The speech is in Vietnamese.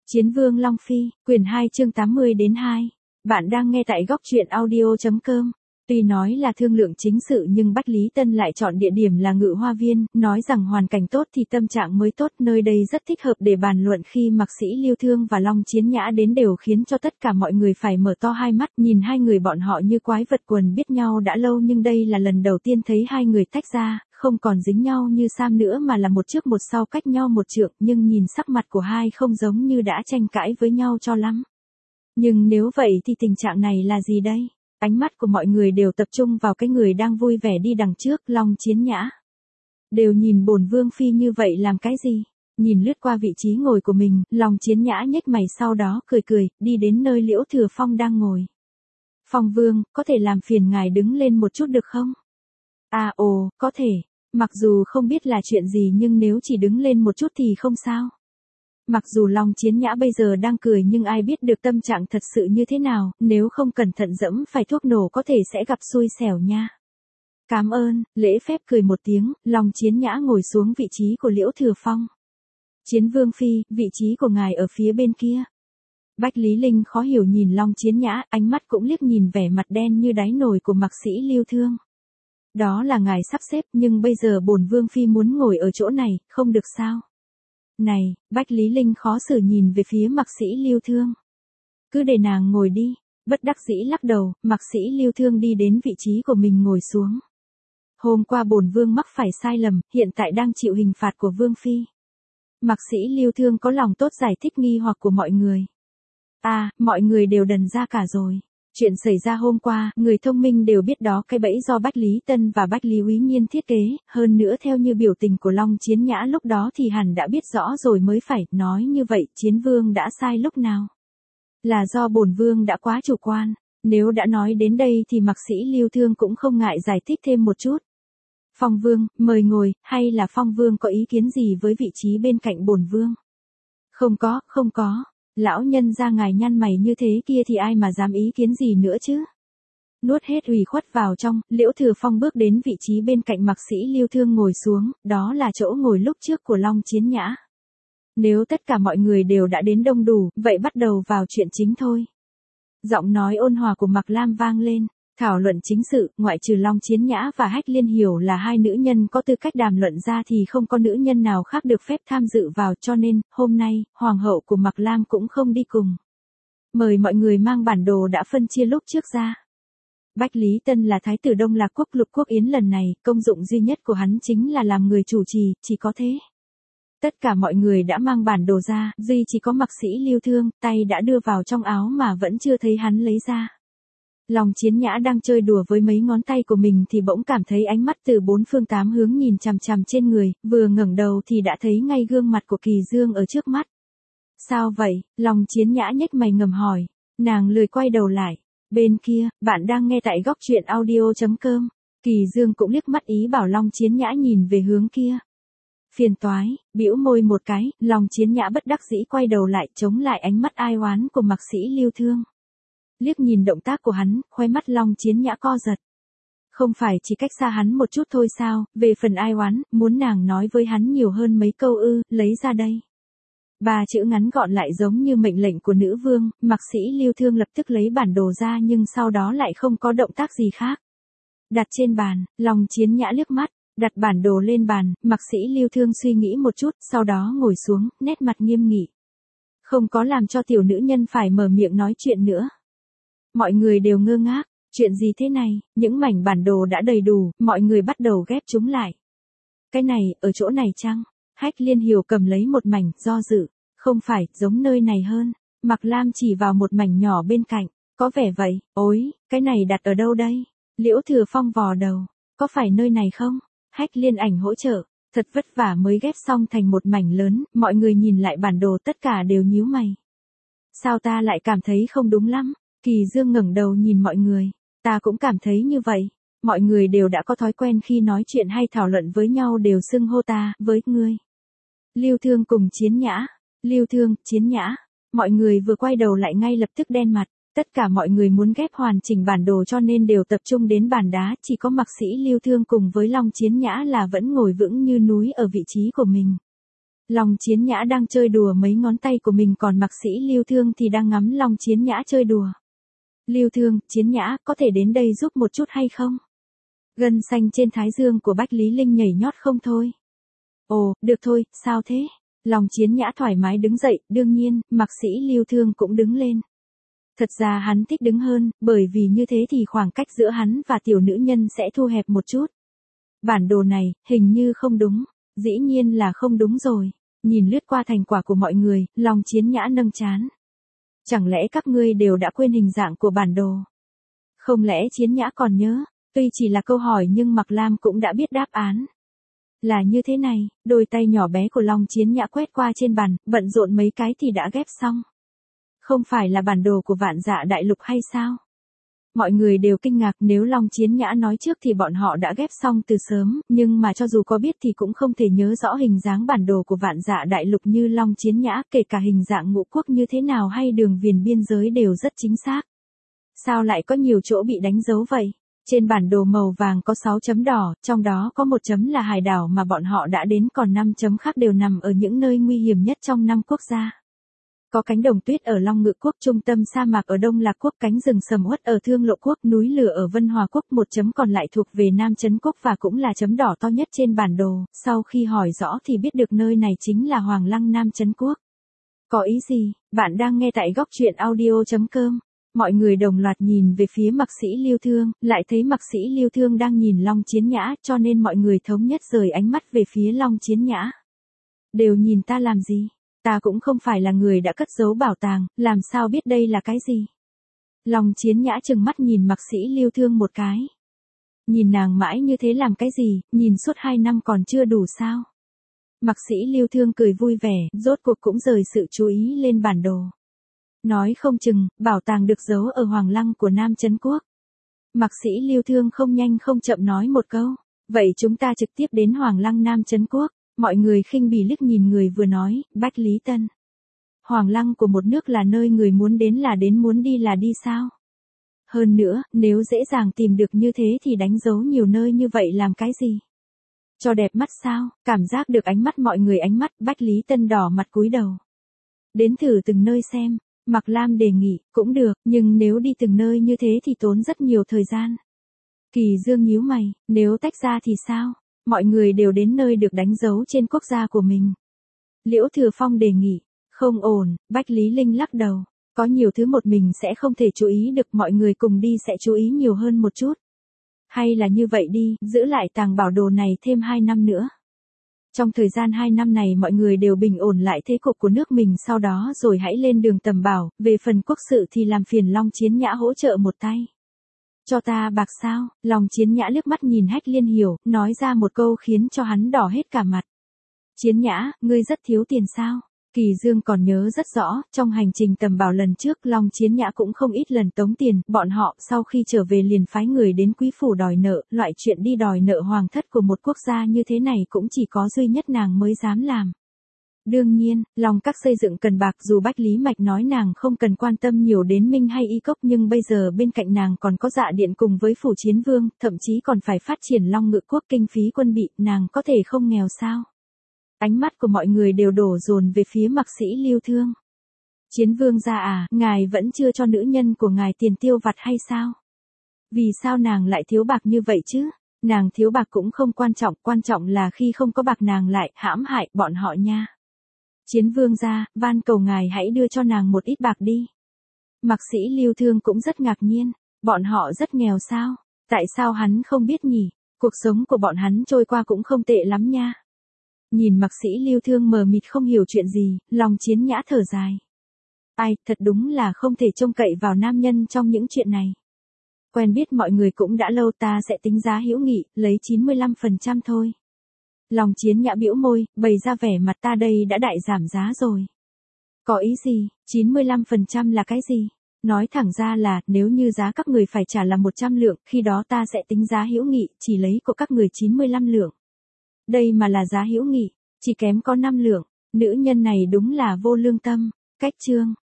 Chiến Vương Long Phi, quyển 2 chương 80 đến 2. Bạn đang nghe tại góc truyện audio.com. Tuy nói là thương lượng chính sự nhưng Bách Lý Tân lại chọn địa điểm là Ngự Hoa Viên, nói rằng hoàn cảnh tốt thì tâm trạng mới tốt, nơi đây rất thích hợp để bàn luận. Khi Mạc Sĩ Lưu Thương và Long Chiến Nhã đến đều khiến cho tất cả mọi người phải mở to hai mắt, nhìn hai người bọn họ như quái vật quần, biết nhau đã lâu nhưng đây là lần đầu tiên thấy hai người tách ra, không còn dính nhau như Sam nữa mà là một trước một sau cách nhau một trượng, nhưng nhìn sắc mặt của hai không giống như đã tranh cãi với nhau cho lắm. Nhưng nếu vậy thì tình trạng này là gì đây? Ánh mắt của mọi người đều tập trung vào cái người đang vui vẻ đi đằng trước, Long Chiến Nhã. Đều nhìn bổn Vương Phi như vậy làm cái gì? Nhìn lướt qua vị trí ngồi của mình, Long Chiến Nhã nhếch mày sau đó cười cười, đi đến nơi Liễu Thừa Phong đang ngồi. Phong Vương, có thể làm phiền ngài đứng lên một chút được không? À ồ, có thể. Mặc dù không biết là chuyện gì nhưng nếu chỉ đứng lên một chút thì không sao. Mặc dù Long Chiến Nhã bây giờ đang cười nhưng ai biết được tâm trạng thật sự như thế nào, nếu không cẩn thận dẫm phải thuốc nổ có thể sẽ gặp xui xẻo nha. Cảm ơn, lễ phép cười một tiếng, Long Chiến Nhã ngồi xuống vị trí của Liễu Thừa Phong. Chiến Vương Phi, vị trí của ngài ở phía bên kia. Bách Lý Linh khó hiểu nhìn Long Chiến Nhã, ánh mắt cũng liếc nhìn vẻ mặt đen như đáy nồi của Mạc Sĩ Lưu Thương. Đó là ngài sắp xếp nhưng bây giờ bổn Vương Phi muốn ngồi ở chỗ này, không được sao? Này, Bách Lý Linh khó xử nhìn về phía Mạc Sĩ Lưu Thương. Cứ để nàng ngồi đi, bất đắc dĩ lắc đầu, Mạc Sĩ Lưu Thương đi đến vị trí của mình ngồi xuống. Hôm qua bổn Vương mắc phải sai lầm, hiện tại đang chịu hình phạt của Vương Phi. Mạc Sĩ Lưu Thương có lòng tốt giải thích nghi hoặc của mọi người. À, mọi người đều đần ra cả rồi. Chuyện xảy ra hôm qua, người thông minh đều biết đó cái bẫy do Bách Lý Tân và Bách Lý Úy Nhiên thiết kế, hơn nữa theo như biểu tình của Long Chiến Nhã lúc đó thì hẳn đã biết rõ rồi mới phải, nói như vậy Chiến Vương đã sai lúc nào? Là do bổn Vương đã quá chủ quan, nếu đã nói đến đây thì Mạc Sĩ Lưu Thương cũng không ngại giải thích thêm một chút. Phong Vương, mời ngồi, hay là Phong Vương có ý kiến gì với vị trí bên cạnh bổn Vương? Không có. Lão nhân ra ngài nhăn mày như thế kia thì ai mà dám ý kiến gì nữa chứ? Nuốt hết ủy khuất vào trong, Liễu Thừa Phong bước đến vị trí bên cạnh Mạc Sĩ Lưu Thương ngồi xuống, đó là chỗ ngồi lúc trước của Long Chiến Nhã. Nếu tất cả mọi người đều đã đến đông đủ, vậy bắt đầu vào chuyện chính thôi. Giọng nói ôn hòa của Mạc Lam vang lên. Thảo luận chính sự, ngoại trừ Long Chiến Nhã và Hách Liên Hiểu là hai nữ nhân có tư cách đàm luận ra thì không có nữ nhân nào khác được phép tham dự vào, cho nên, hôm nay, Hoàng hậu của Mạc Lam cũng không đi cùng. Mời mọi người mang bản đồ đã phân chia lúc trước ra. Bách Lý Tân là Thái tử Đông Lạc Quốc Lục Quốc Yến lần này, công dụng duy nhất của hắn chính là làm người chủ trì, chỉ có thế. Tất cả mọi người đã mang bản đồ ra, duy chỉ có Mạc Sĩ Lưu Thương, tay đã đưa vào trong áo mà vẫn chưa thấy hắn lấy ra. Long Chiến Nhã đang chơi đùa với mấy ngón tay của mình thì bỗng cảm thấy ánh mắt từ bốn phương tám hướng nhìn chằm chằm trên người, vừa ngẩng đầu thì đã thấy ngay gương mặt của Kỳ Dương ở trước mắt. Sao vậy? Long Chiến Nhã nhếch mày ngầm hỏi. Nàng lười quay đầu lại. Bên kia, bạn đang nghe tại góc truyện audio.com. Kỳ Dương cũng liếc mắt ý bảo Long Chiến Nhã nhìn về hướng kia. Phiền toái, bĩu môi một cái, Long Chiến Nhã bất đắc dĩ quay đầu lại chống lại ánh mắt ai oán của Mạc Sĩ Lưu Thương. Liếc nhìn động tác của hắn, khóe mắt Long Chiến Nhã co giật. Không phải chỉ cách xa hắn một chút thôi sao, về phần ai oán, muốn nàng nói với hắn nhiều hơn mấy câu ư, lấy ra đây. Ba chữ ngắn gọn lại giống như mệnh lệnh của nữ vương, Mạc Sĩ Lưu Thương lập tức lấy bản đồ ra nhưng sau đó lại không có động tác gì khác. Đặt trên bàn, Long Chiến Nhã liếc mắt, đặt bản đồ lên bàn, Mạc Sĩ Lưu Thương suy nghĩ một chút, sau đó ngồi xuống, nét mặt nghiêm nghị. Không có làm cho tiểu nữ nhân phải mở miệng nói chuyện nữa. Mọi người đều ngơ ngác, chuyện gì thế này, những mảnh bản đồ đã đầy đủ, mọi người bắt đầu ghép chúng lại. Cái này, ở chỗ này chăng? Hách Liên Hiểu cầm lấy một mảnh, do dự, không phải, giống nơi này hơn. Mạc Lam chỉ vào một mảnh nhỏ bên cạnh, có vẻ vậy, ôi, cái này đặt ở đâu đây? Liễu Thừa Phong vò đầu, có phải nơi này không? Hách Liên Ảnh hỗ trợ, thật vất vả mới ghép xong thành một mảnh lớn, mọi người nhìn lại bản đồ tất cả đều nhíu mày. Sao ta lại cảm thấy không đúng lắm? Kỳ Dương ngẩng đầu nhìn mọi người, ta cũng cảm thấy như vậy, mọi người đều đã có thói quen khi nói chuyện hay thảo luận với nhau đều xưng hô ta, với ngươi. Lưu Thương cùng Chiến Nhã, Lưu Thương, Chiến Nhã, mọi người vừa quay đầu lại ngay lập tức đen mặt, tất cả mọi người muốn ghép hoàn chỉnh bản đồ cho nên đều tập trung đến bàn đá, chỉ có Mạc Sĩ Lưu Thương cùng với Long Chiến Nhã là vẫn ngồi vững như núi ở vị trí của mình. Long Chiến Nhã đang chơi đùa mấy ngón tay của mình còn Mạc Sĩ Lưu Thương thì đang ngắm Long Chiến Nhã chơi đùa. Lưu Thương, Chiến Nhã, có thể đến đây giúp một chút hay không? Gân xanh trên thái dương của Bách Lý Linh nhảy nhót không thôi. Ồ, được thôi, sao thế? Long Chiến Nhã thoải mái đứng dậy, đương nhiên, Mạc Sĩ Lưu Thương cũng đứng lên. Thật ra hắn thích đứng hơn, bởi vì như thế thì khoảng cách giữa hắn và tiểu nữ nhân sẽ thu hẹp một chút. Bản đồ này, hình như không đúng. Dĩ nhiên là không đúng rồi. Nhìn lướt qua thành quả của mọi người, Long Chiến Nhã nâng trán. Chẳng lẽ các ngươi đều đã quên hình dạng của bản đồ? Không lẽ Chiến Nhã còn nhớ? Tuy chỉ là câu hỏi nhưng Mạc Lam cũng đã biết đáp án. Là như thế này, đôi tay nhỏ bé của Long Chiến Nhã quét qua trên bàn, bận rộn mấy cái thì đã ghép xong. Không phải là bản đồ của Vạn Dạ Đại Lục hay sao? Mọi người đều kinh ngạc, nếu Long Chiến Nhã nói trước thì bọn họ đã ghép xong từ sớm, nhưng mà cho dù có biết thì cũng không thể nhớ rõ hình dáng bản đồ của Vạn Dạ Đại Lục như Long Chiến Nhã, kể cả hình dạng ngũ quốc như thế nào hay đường viền biên giới đều rất chính xác. Sao lại có nhiều chỗ bị đánh dấu vậy? Trên bản đồ màu vàng có 6 chấm đỏ, trong đó có 1 chấm là hải đảo mà bọn họ đã đến, còn 5 chấm khác đều nằm ở những nơi nguy hiểm nhất trong 5 quốc gia. Có cánh đồng tuyết ở Long Ngự Quốc, trung tâm sa mạc ở Đông Lạc Quốc, cánh rừng sầm uất ở Thương Lộ Quốc, núi lửa ở Vân Hòa Quốc, 1 chấm còn lại thuộc về Nam Trấn Quốc và cũng là chấm đỏ to nhất trên bản đồ. Sau khi hỏi rõ thì biết được nơi này chính là Hoàng Lăng Nam Trấn Quốc. Có ý gì? Bạn đang nghe tại góc truyện audio.com. Mọi người đồng loạt nhìn về phía Mạc Sĩ Lưu Thương, lại thấy Mạc Sĩ Lưu Thương đang nhìn Long Chiến Nhã, cho nên mọi người thống nhất rời ánh mắt về phía Long Chiến Nhã. Đều nhìn ta làm gì? Ta cũng không phải là người đã cất giấu bảo tàng, làm sao biết đây là cái gì? Long Chiến Nhã trừng mắt nhìn Mạc Sĩ Lưu Thương một cái. Nhìn nàng mãi như thế làm cái gì, nhìn suốt 2 năm còn chưa đủ sao? Mạc Sĩ Lưu Thương cười vui vẻ, rốt cuộc cũng rời sự chú ý lên bản đồ. Nói không chừng, bảo tàng được giấu ở Hoàng Lăng của Nam Trấn Quốc. Mạc Sĩ Lưu Thương không nhanh không chậm nói một câu. Vậy chúng ta trực tiếp đến Hoàng Lăng Nam Trấn Quốc. Mọi người khinh bỉ liếc nhìn người vừa nói, Bách Lý Tân. Hoàng Lăng của một nước là nơi người muốn đến là đến, muốn đi là đi sao? Hơn nữa, nếu dễ dàng tìm được như thế thì đánh dấu nhiều nơi như vậy làm cái gì? Cho đẹp mắt sao? Cảm giác được ánh mắt mọi người, ánh mắt Bách Lý Tân đỏ mặt cúi đầu. Đến thử từng nơi xem. Mạc Lam đề nghị, cũng được, nhưng nếu đi từng nơi như thế thì tốn rất nhiều thời gian. Kỳ Dương nhíu mày, nếu tách ra thì sao? Mọi người đều đến nơi được đánh dấu trên quốc gia của mình. Liễu Thừa Phong đề nghị, không ổn, Bách Lý Linh lắc đầu. Có nhiều thứ một mình sẽ không thể chú ý được, mọi người cùng đi sẽ chú ý nhiều hơn một chút. Hay là như vậy đi, giữ lại tàng bảo đồ này thêm 2 năm nữa. Trong thời gian 2 năm này mọi người đều bình ổn lại thế cục của nước mình, sau đó rồi hãy lên đường tầm bảo, về phần quốc sự thì làm phiền Long Chiến Nhã hỗ trợ một tay. Cho ta bạc sao? Long Chiến Nhã liếc mắt nhìn Hách Liên Hiểu, nói ra một câu khiến cho hắn đỏ hết cả mặt. Chiến Nhã, ngươi rất thiếu tiền sao? Kỳ Dương còn nhớ rất rõ, trong hành trình tầm bảo lần trước Long Chiến Nhã cũng không ít lần tống tiền, bọn họ sau khi trở về liền phái người đến quý phủ đòi nợ, loại chuyện đi đòi nợ hoàng thất của một quốc gia như thế này cũng chỉ có duy nhất nàng mới dám làm. Đương nhiên, Long Các xây dựng cần bạc, dù Bách Lý Mạch nói nàng không cần quan tâm nhiều đến Minh hay Y Cốc, nhưng bây giờ bên cạnh nàng còn có Dạ Điện cùng với Phủ Chiến Vương, thậm chí còn phải phát triển Long Ngự Quốc, kinh phí quân bị, nàng có thể không nghèo sao? Ánh mắt của mọi người đều đổ dồn về phía Mạc Sĩ Lưu Thương. Chiến Vương gia à, ngài vẫn chưa cho nữ nhân của ngài tiền tiêu vặt hay sao? Vì sao nàng lại thiếu bạc như vậy chứ? Nàng thiếu bạc cũng không quan trọng là khi không có bạc nàng lại hãm hại bọn họ nha. Chiến Vương gia, van cầu ngài hãy đưa cho nàng một ít bạc đi. Mạc Sĩ Lưu Thương cũng rất ngạc nhiên, bọn họ rất nghèo sao? Tại sao hắn không biết nhỉ? Cuộc sống của bọn hắn trôi qua cũng không tệ lắm nha. Nhìn Mạc Sĩ Lưu Thương mờ mịt không hiểu chuyện gì, Long Chiến Nhã thở dài. Ai, thật đúng là không thể trông cậy vào nam nhân trong những chuyện này. Quen biết mọi người cũng đã lâu, ta sẽ tính giá hữu nghị, lấy 95% thôi. Long Chiến Nhã bĩu môi, bày ra vẻ mặt, ta đây đã đại giảm giá rồi. Có ý gì, 95% là cái gì? Nói thẳng ra là, nếu như giá các người phải trả là 100 lượng, khi đó ta sẽ tính giá hữu nghị, chỉ lấy của các người 95 lượng. Đây mà là giá hữu nghị, chỉ kém có 5 lượng, nữ nhân này đúng là vô lương tâm. Cách chương